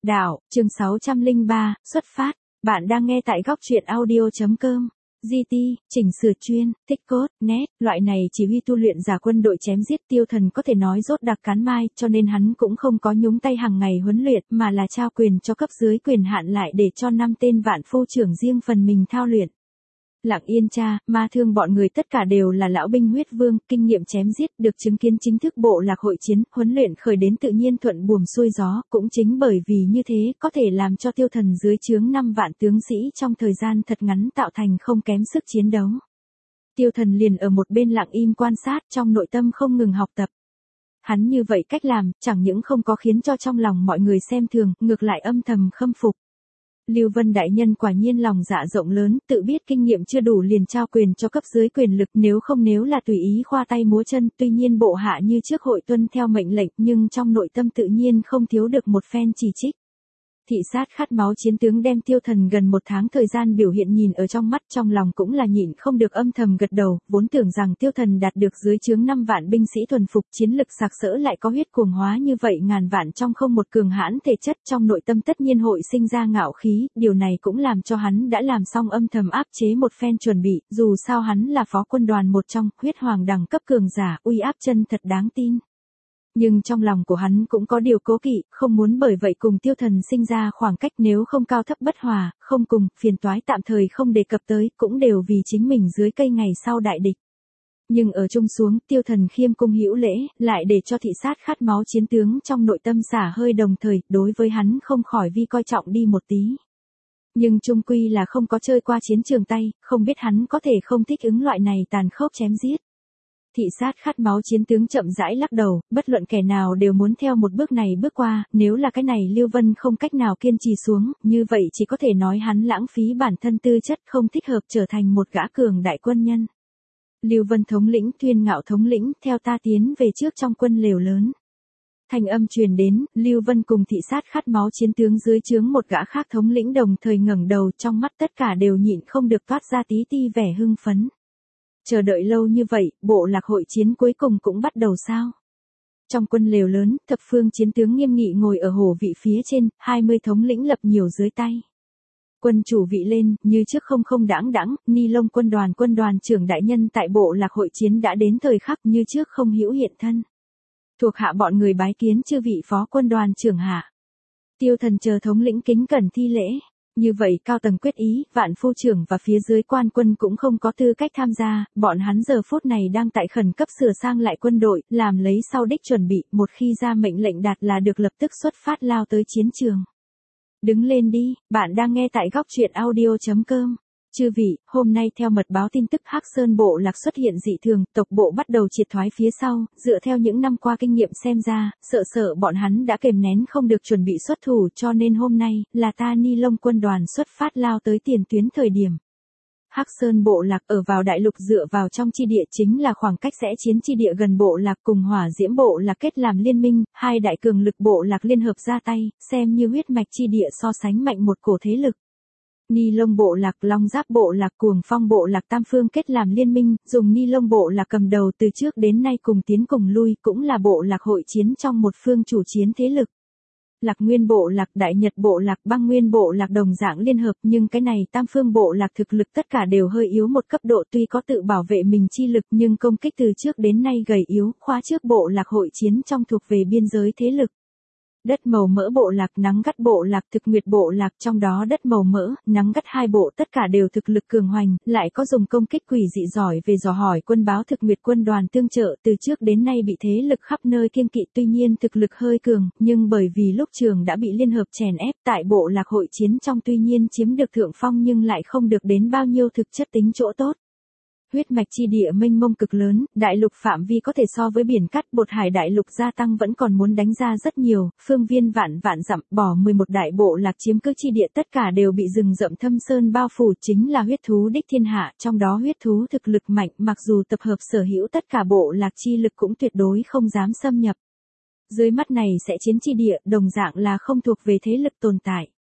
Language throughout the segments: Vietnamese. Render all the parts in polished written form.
Đạo, chương 603, xuất phát. Bạn đang nghe tại góc truyện audio.com. GT, chỉnh sửa chuyên, tích cốt, net, loại này chỉ huy tu luyện giả quân đội chém giết Tiêu Thần có thể nói rốt đặc cán mai, cho nên hắn cũng không có nhúng tay hàng ngày huấn luyện mà là trao quyền cho cấp dưới quyền hạn lại để cho 5 tên vạn phu trưởng riêng phần mình thao luyện. Lặng Yên Cha, Ma Thương bọn người tất cả đều là lão binh huyết vương, kinh nghiệm chém giết, được chứng kiến chính thức bộ lạc hội chiến, huấn luyện khởi đến tự nhiên thuận buồm xuôi gió, cũng chính bởi vì như thế có thể làm cho Tiêu Thần dưới trướng 5 vạn tướng sĩ trong thời gian thật ngắn tạo thành không kém sức chiến đấu. Tiêu Thần liền ở một bên lặng im quan sát, trong nội tâm không ngừng học tập. Hắn như vậy cách làm, chẳng những không có khiến cho trong lòng mọi người xem thường, ngược lại âm thầm khâm phục. Lưu Vân đại nhân quả nhiên lòng dạ rộng lớn, tự biết kinh nghiệm chưa đủ liền trao quyền cho cấp dưới quyền lực, nếu là tùy ý khoa tay múa chân, tuy nhiên bộ hạ như trước hội tuân theo mệnh lệnh, nhưng trong nội tâm tự nhiên không thiếu được một phen chỉ trích. Thị sát khát máu chiến tướng đem Tiêu Thần gần 1 tháng thời gian biểu hiện nhìn ở trong mắt, trong lòng cũng là nhịn không được âm thầm gật đầu, vốn tưởng rằng Tiêu Thần đạt được dưới trướng 5 vạn binh sĩ thuần phục, chiến lực sặc sỡ lại có huyết cuồng hóa như vậy ngàn vạn trong không một cường hãn thể chất, trong nội tâm tất nhiên hội sinh ra ngạo khí, điều này cũng làm cho hắn đã làm xong âm thầm áp chế một phen chuẩn bị, dù sao hắn là phó quân đoàn một trong, huyết hoàng đẳng cấp cường giả, uy áp chân thật đáng tin. Nhưng trong lòng của hắn cũng có điều cố kỵ, không muốn bởi vậy cùng Tiêu Thần sinh ra khoảng cách, nếu không cao thấp bất hòa, không cùng, phiền toái tạm thời không đề cập tới, cũng đều vì chính mình dưới cây ngày sau đại địch. Nhưng ở chung xuống, Tiêu Thần khiêm cung hữu lễ, lại để cho thị sát khát máu chiến tướng trong nội tâm xả hơi, đồng thời, đối với hắn không khỏi vi coi trọng đi một tí. Nhưng chung quy là không có chơi qua chiến trường tay, không biết hắn có thể không thích ứng loại này tàn khốc chém giết. Thị sát khát máu chiến tướng chậm rãi lắc đầu, bất luận kẻ nào đều muốn theo một bước này bước qua, nếu là cái này Lưu Vân không cách nào kiên trì xuống, như vậy chỉ có thể nói hắn lãng phí bản thân tư chất, không thích hợp trở thành một gã cường đại quân nhân. Lưu Vân thống lĩnh, Tuyên Ngạo thống lĩnh, theo ta tiến về trước trong quân lều lớn. Thanh âm truyền đến, Lưu Vân cùng thị sát khát máu chiến tướng dưới trướng một gã khác thống lĩnh đồng thời ngẩng đầu, trong mắt tất cả đều nhịn không được toát ra tí ti vẻ hưng phấn. Chờ đợi lâu như vậy, bộ lạc hội chiến cuối cùng cũng bắt đầu sao? Trong quân lều lớn, thập phương chiến tướng nghiêm nghị ngồi ở hổ vị phía trên, 20 thống lĩnh lập nhiều dưới tay. Quân chủ vị lên, như trước không đãng, Ni Lông quân đoàn trưởng đại nhân tại bộ lạc hội chiến đã đến thời khắc như trước không hữu hiện thân. Thuộc hạ bọn người bái kiến chư vị phó quân đoàn trưởng hạ. Tiêu Thần chờ thống lĩnh kính cẩn thi lễ. Như vậy cao tầng quyết ý, vạn phu trưởng và phía dưới quan quân cũng không có tư cách tham gia, bọn hắn giờ phút này đang tại khẩn cấp sửa sang lại quân đội, làm lấy sau đích chuẩn bị, một khi ra mệnh lệnh đạt là được lập tức xuất phát lao tới chiến trường. Đứng lên đi, bạn đang nghe tại góc truyện audio.com. Chư vị, hôm nay theo mật báo tin tức Hắc Sơn bộ lạc xuất hiện dị thường, tộc bộ bắt đầu triệt thoái phía sau, dựa theo những năm qua kinh nghiệm xem ra, sợ bọn hắn đã kềm nén không được chuẩn bị xuất thủ, cho nên hôm nay, là ta Ni Lông quân đoàn xuất phát lao tới tiền tuyến thời điểm. Hắc Sơn bộ lạc ở vào đại lục dựa vào trong chi địa chính là khoảng cách sẽ chiến chi địa gần bộ lạc cùng Hỏa Diễm bộ lạc kết làm liên minh, hai đại cường lực bộ lạc liên hợp ra tay, xem như huyết mạch chi địa so sánh mạnh một cổ thế lực. Ni Lông bộ lạc, Long Giáp bộ lạc, Cuồng Phong bộ lạc tam phương kết làm liên minh, dùng Ni Lông bộ lạc cầm đầu từ trước đến nay cùng tiến cùng lui, cũng là bộ lạc hội chiến trong một phương chủ chiến thế lực. Lạc Nguyên bộ lạc, Đại Nhật bộ lạc, Băng Nguyên bộ lạc đồng dạng liên hợp, nhưng cái này tam phương bộ lạc thực lực tất cả đều hơi yếu một cấp độ, tuy có tự bảo vệ mình chi lực nhưng công kích từ trước đến nay gầy yếu, khóa trước bộ lạc hội chiến trong thuộc về biên giới thế lực. Đất màu mỡ bộ lạc, Nắng Gắt bộ lạc, Thực Nguyệt bộ lạc, trong đó đất màu mỡ, Nắng Gắt hai bộ tất cả đều thực lực cường hoành, lại có dùng công kích quỷ dị giỏi về dò hỏi quân báo Thực Nguyệt quân đoàn tương trợ, từ trước đến nay bị thế lực khắp nơi kiêng kỵ, tuy nhiên thực lực hơi cường, nhưng bởi vì lúc trường đã bị liên hợp chèn ép tại bộ lạc hội chiến trong, tuy nhiên chiếm được thượng phong nhưng lại không được đến bao nhiêu thực chất tính chỗ tốt. Huyết mạch chi địa mênh mông cực lớn, đại lục phạm vi có thể so với biển cát, bột hải đại lục gia tăng vẫn còn muốn đánh ra rất nhiều, phương viên vạn dặm, bỏ 11 đại bộ lạc chiếm cứ chi địa tất cả đều bị rừng rậm thâm sơn bao phủ, chính là huyết thú đích thiên hạ, trong đó huyết thú thực lực mạnh, mặc dù tập hợp sở hữu tất cả bộ lạc chi lực cũng tuyệt đối không dám xâm nhập. Dưới mắt này sẽ chiến chi địa, đồng dạng là không thuộc về thế lực tồn tại.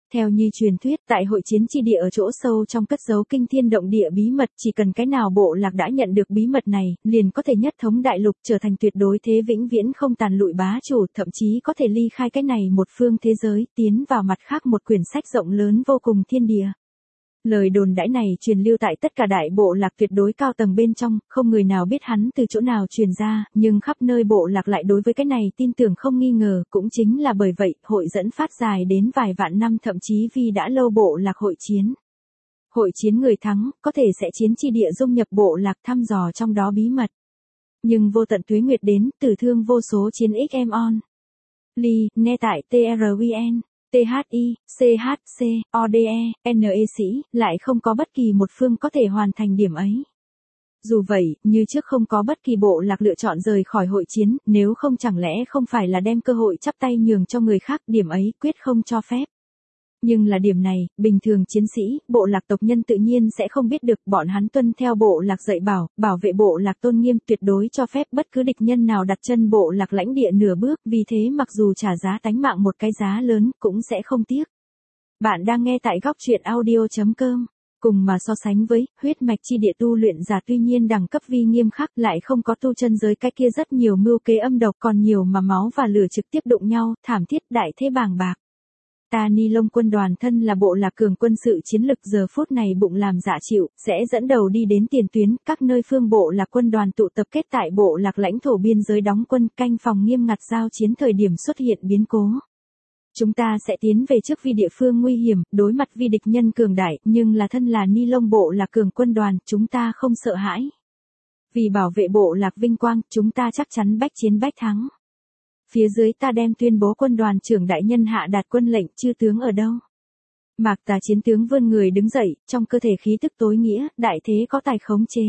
Theo như truyền thuyết, tại hội chiến chi địa ở chỗ sâu trong cất giấu kinh thiên động địa bí mật, chỉ cần cái nào bộ lạc đã nhận được bí mật này, liền có thể nhất thống đại lục, trở thành tuyệt đối thế vĩnh viễn không tàn lụi bá chủ, thậm chí có thể ly khai cái này một phương thế giới, tiến vào mặt khác một quyển sách rộng lớn vô cùng thiên địa. Lời đồn đãi này truyền lưu tại tất cả đại bộ lạc tuyệt đối cao tầng bên trong, không người nào biết hắn từ chỗ nào truyền ra, nhưng khắp nơi bộ lạc lại đối với cái này tin tưởng không nghi ngờ, cũng chính là bởi vậy, hội dẫn phát dài đến vài vạn năm thậm chí vì đã lâu bộ lạc hội chiến. Hội chiến người thắng, có thể sẽ chiến chi địa dung nhập bộ lạc thăm dò trong đó bí mật. Nhưng vô tận tuế nguyệt đến, tử thương vô số chiến XM on. Ly, nghe tại TRWN. THI, CHC, ODE, NE sĩ, lại không có bất kỳ một phương có thể hoàn thành điểm ấy. Dù vậy, như trước không có bất kỳ bộ lạc lựa chọn rời khỏi hội chiến, nếu không chẳng lẽ không phải là đem cơ hội chắp tay nhường cho người khác, điểm ấy quyết không cho phép. Nhưng là điểm này, bình thường chiến sĩ, bộ lạc tộc nhân tự nhiên sẽ không biết được, bọn hắn tuân theo bộ lạc dạy bảo vệ bộ lạc tôn nghiêm, tuyệt đối cho phép bất cứ địch nhân nào đặt chân bộ lạc lãnh địa nửa bước, vì thế mặc dù trả giá tánh mạng một cái giá lớn, cũng sẽ không tiếc. Bạn đang nghe tại góc truyện audio.com. Cùng mà so sánh với, huyết mạch chi địa tu luyện giả tuy nhiên đẳng cấp vi nghiêm khắc, lại không có tu chân giới cái kia rất nhiều mưu kế âm độc, còn nhiều mà máu và lửa trực tiếp đụng nhau, thảm thiết đại thế bàng bạc. Ta Ni Lông quân đoàn thân là bộ lạc cường quân sự chiến lực, giờ phút này bụng làm dạ chịu, sẽ dẫn đầu đi đến tiền tuyến, các nơi phương bộ lạc quân đoàn tụ tập kết tại bộ lạc lãnh thổ biên giới đóng quân, canh phòng nghiêm ngặt giao chiến thời điểm xuất hiện biến cố. Chúng ta sẽ tiến về trước vi địa phương nguy hiểm, đối mặt vi địch nhân cường đại, nhưng là thân là Ni Lông bộ lạc cường quân đoàn, chúng ta không sợ hãi. Vì bảo vệ bộ lạc vinh quang, chúng ta chắc chắn bách chiến bách thắng. Phía dưới ta đem tuyên bố quân đoàn trưởng đại nhân hạ đạt quân lệnh, chư tướng ở đâu? Mạc Tà chiến tướng vươn người đứng dậy, trong cơ thể khí tức tối nghĩa, đại thế có tài khống chế.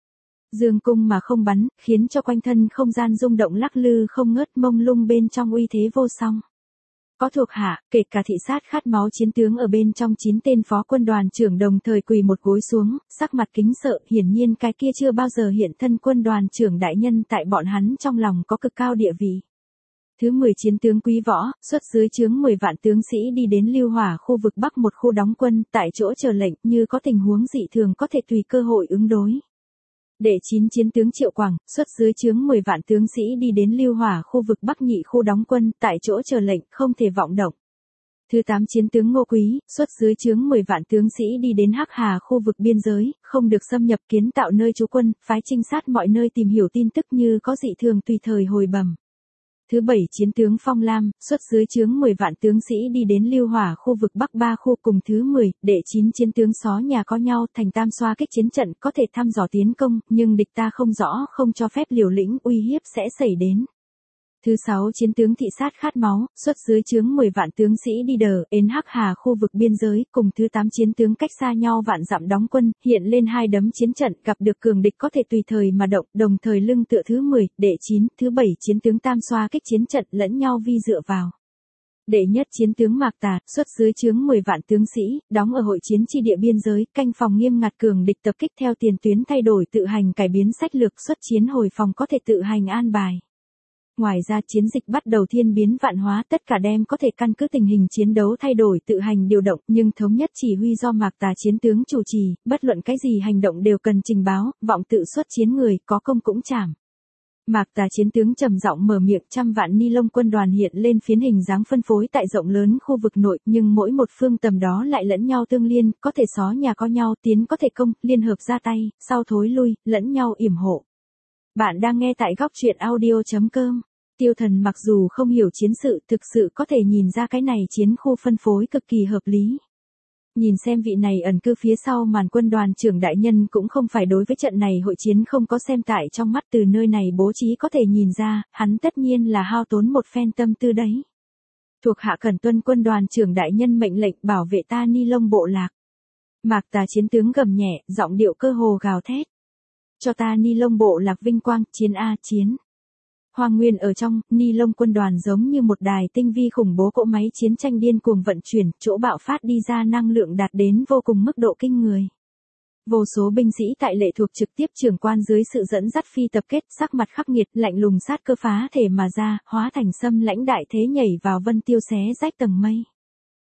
Dương cung mà không bắn, khiến cho quanh thân không gian rung động lắc lư không ngớt, mông lung bên trong uy thế vô song. Có thuộc hạ, kể cả thị sát khát máu chiến tướng ở bên trong 9 tên phó quân đoàn trưởng đồng thời quỳ một gối xuống, sắc mặt kính sợ, hiển nhiên cái kia chưa bao giờ hiện thân quân đoàn trưởng đại nhân tại bọn hắn trong lòng có cực cao địa vị. Thứ 10 chiến tướng quý võ, xuất dưới trướng 10 vạn tướng sĩ đi đến Lưu Hỏa khu vực Bắc một khu đóng quân, tại chỗ chờ lệnh, như có tình huống dị thường có thể tùy cơ hội ứng đối. Đệ 9 chiến tướng Triệu Quảng, xuất dưới trướng 10 vạn tướng sĩ đi đến Lưu Hỏa khu vực Bắc nhị khu đóng quân, tại chỗ chờ lệnh, không thể vọng động. Thứ 8 chiến tướng Ngô Quý, xuất dưới trướng 10 vạn tướng sĩ đi đến Hắc Hà khu vực biên giới, không được xâm nhập, kiến tạo nơi trú quân, phái trinh sát mọi nơi tìm hiểu tin tức, như có dị thường tùy thời hồi bẩm. Thứ 7 chiến tướng Phong Lam, xuất dưới trướng 10 vạn tướng sĩ đi đến Lưu Hỏa khu vực Bắc 3 khu, cùng thứ 10, đệ 9 chiến tướng Xó Nhà có nhau, thành tam xoa kích chiến trận, có thể thăm dò tiến công, nhưng địch ta không rõ, không cho phép liều lĩnh, uy hiếp sẽ xảy đến. Thứ 6 chiến tướng Thị sát khát máu, xuất dưới trướng 10 vạn tướng sĩ đi đờ, đến Hắc Hà khu vực biên giới, cùng thứ 8 chiến tướng cách xa nhau vạn dặm đóng quân, hiện lên hai đấm chiến trận, gặp được cường địch có thể tùy thời mà động, đồng thời lưng tựa thứ 10, đệ 9, thứ 7 chiến tướng tam xoa kích chiến trận, lẫn nhau vi dựa vào. Đệ nhất chiến tướng Mạc Tà, xuất dưới trướng 10 vạn tướng sĩ, đóng ở hội chiến chi địa biên giới, canh phòng nghiêm ngặt, cường địch tập kích theo tiền tuyến thay đổi tự hành cải biến sách lược, xuất chiến hồi phòng có thể tự hành an bài. Ngoài ra chiến dịch bắt đầu thiên biến vạn hóa, tất cả đem có thể căn cứ tình hình chiến đấu thay đổi tự hành điều động, nhưng thống nhất chỉ huy do Mạc Tà chiến tướng chủ trì, bất luận cái gì hành động đều cần trình báo, vọng tự xuất chiến người, có công cũng chảm. Mạc Tà chiến tướng trầm giọng mở miệng, 100 vạn Ni Lông quân đoàn hiện lên phiến hình dáng phân phối tại rộng lớn khu vực nội, nhưng mỗi một phương tầm đó lại lẫn nhau tương liên, có thể xó nhà có nhau, tiến có thể công, liên hợp ra tay, sau thối lui, lẫn nhau yểm hộ. Bạn đang nghe tại góc truyện audio.com. Tiêu Thần mặc dù không hiểu chiến sự, thực sự có thể nhìn ra cái này chiến khu phân phối cực kỳ hợp lý. Nhìn xem vị này ẩn cư phía sau màn quân đoàn trưởng đại nhân cũng không phải đối với trận này hội chiến không có xem tại trong mắt, từ nơi này bố trí có thể nhìn ra, hắn tất nhiên là hao tốn một phen tâm tư đấy. Thuộc hạ cần tuân quân đoàn trưởng đại nhân mệnh lệnh, bảo vệ ta Ni Lông bộ lạc. Mạc Tà chiến tướng gầm nhẹ, giọng điệu cơ hồ gào thét. Cho ta Ni Lông bộ lạc vinh quang, chiến a chiến. Hoang nguyên ở trong, Ni Lông quân đoàn giống như một đài tinh vi khủng bố cỗ máy chiến tranh điên cuồng vận chuyển, chỗ bạo phát đi ra năng lượng đạt đến vô cùng mức độ kinh người. Vô số binh sĩ tại lệ thuộc trực tiếp trưởng quan dưới sự dẫn dắt phi tập kết, sắc mặt khắc nghiệt, lạnh lùng sát cơ phá thể mà ra, hóa thành xâm lãnh đại thế nhảy vào vân tiêu xé rách tầng mây.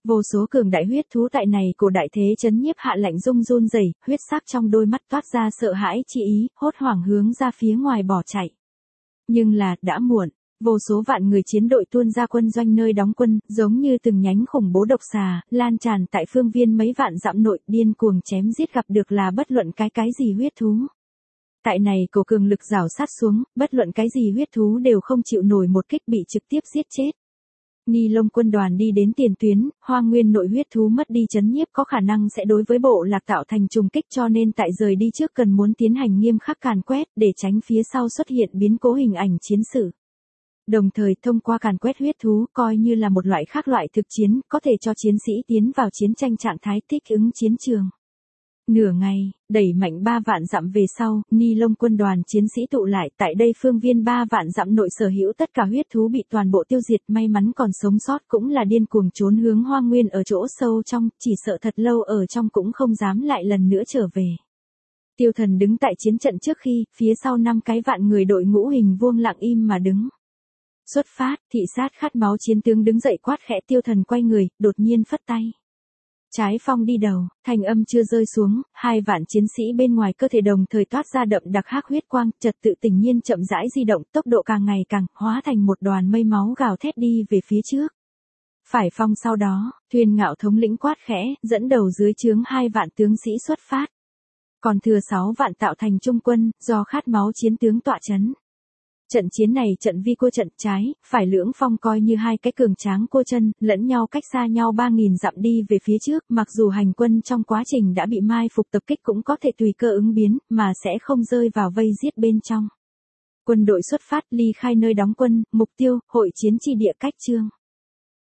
Vô số cường đại huyết thú tại này cổ đại thế chấn nhiếp hạ lạnh rung run rẩy, huyết sắc trong đôi mắt toát ra sợ hãi chi ý, hốt hoảng hướng ra phía ngoài bỏ chạy. Nhưng là, đã muộn. Vô số vạn người chiến đội tuôn ra quân doanh nơi đóng quân, giống như từng nhánh khủng bố độc xà, lan tràn tại phương viên mấy vạn dặm nội, điên cuồng chém giết gặp được là bất luận cái gì huyết thú. Tại này cổ cường lực rào sát xuống, bất luận cái gì huyết thú đều không chịu nổi một kích bị trực tiếp giết chết. Ni Lông quân đoàn đi đến tiền tuyến, Hoang Nguyên nội huyết thú mất đi chấn nhiếp có khả năng sẽ đối với bộ lạc tạo thành trùng kích, cho nên tại rời đi trước cần muốn tiến hành nghiêm khắc càn quét để tránh phía sau xuất hiện biến cố hình ảnh chiến sự. Đồng thời thông qua càn quét huyết thú coi như là một loại khác loại thực chiến, có thể cho chiến sĩ tiến vào chiến tranh trạng thái thích ứng chiến trường. Nửa ngày, đẩy mạnh 3 vạn dặm về sau, Ni Lông quân đoàn chiến sĩ tụ lại tại đây phương viên 3 vạn dặm nội sở hữu tất cả huyết thú bị toàn bộ tiêu diệt, may mắn còn sống sót cũng là điên cuồng trốn hướng Hoang Nguyên ở chỗ sâu trong, chỉ sợ thật lâu ở trong cũng không dám lại lần nữa trở về. Tiêu Thần đứng tại chiến trận trước khi, phía sau 5 cái vạn người đội ngũ hình vuông lặng im mà đứng. Xuất phát, thị sát khát máu chiến tướng đứng dậy quát khẽ, Tiêu Thần quay người, đột nhiên phất tay. Trái phong đi đầu, thanh âm chưa rơi xuống, 2 vạn chiến sĩ bên ngoài cơ thể đồng thời toát ra đậm đặc hắc huyết quang, trật tự tình nhiên chậm rãi di động, tốc độ càng ngày càng, hóa thành một đoàn mây máu gào thét đi về phía trước. Phải phong sau đó, Thuyền Ngạo thống lĩnh quát khẽ, dẫn đầu dưới trướng 2 vạn tướng sĩ xuất phát. Còn thừa 6 vạn tạo thành trung quân, do khát máu chiến tướng tọa chấn. Trận chiến này trận vi cua trận trái, phải lưỡng phong coi như 2 cái cường tráng cua chân, lẫn nhau cách xa nhau 3.000 dặm đi về phía trước, mặc dù hành quân trong quá trình đã bị mai phục tập kích cũng có thể tùy cơ ứng biến, mà sẽ không rơi vào vây giết bên trong. Quân đội xuất phát ly khai nơi đóng quân, mục tiêu, hội chiến chi địa Cách Chương.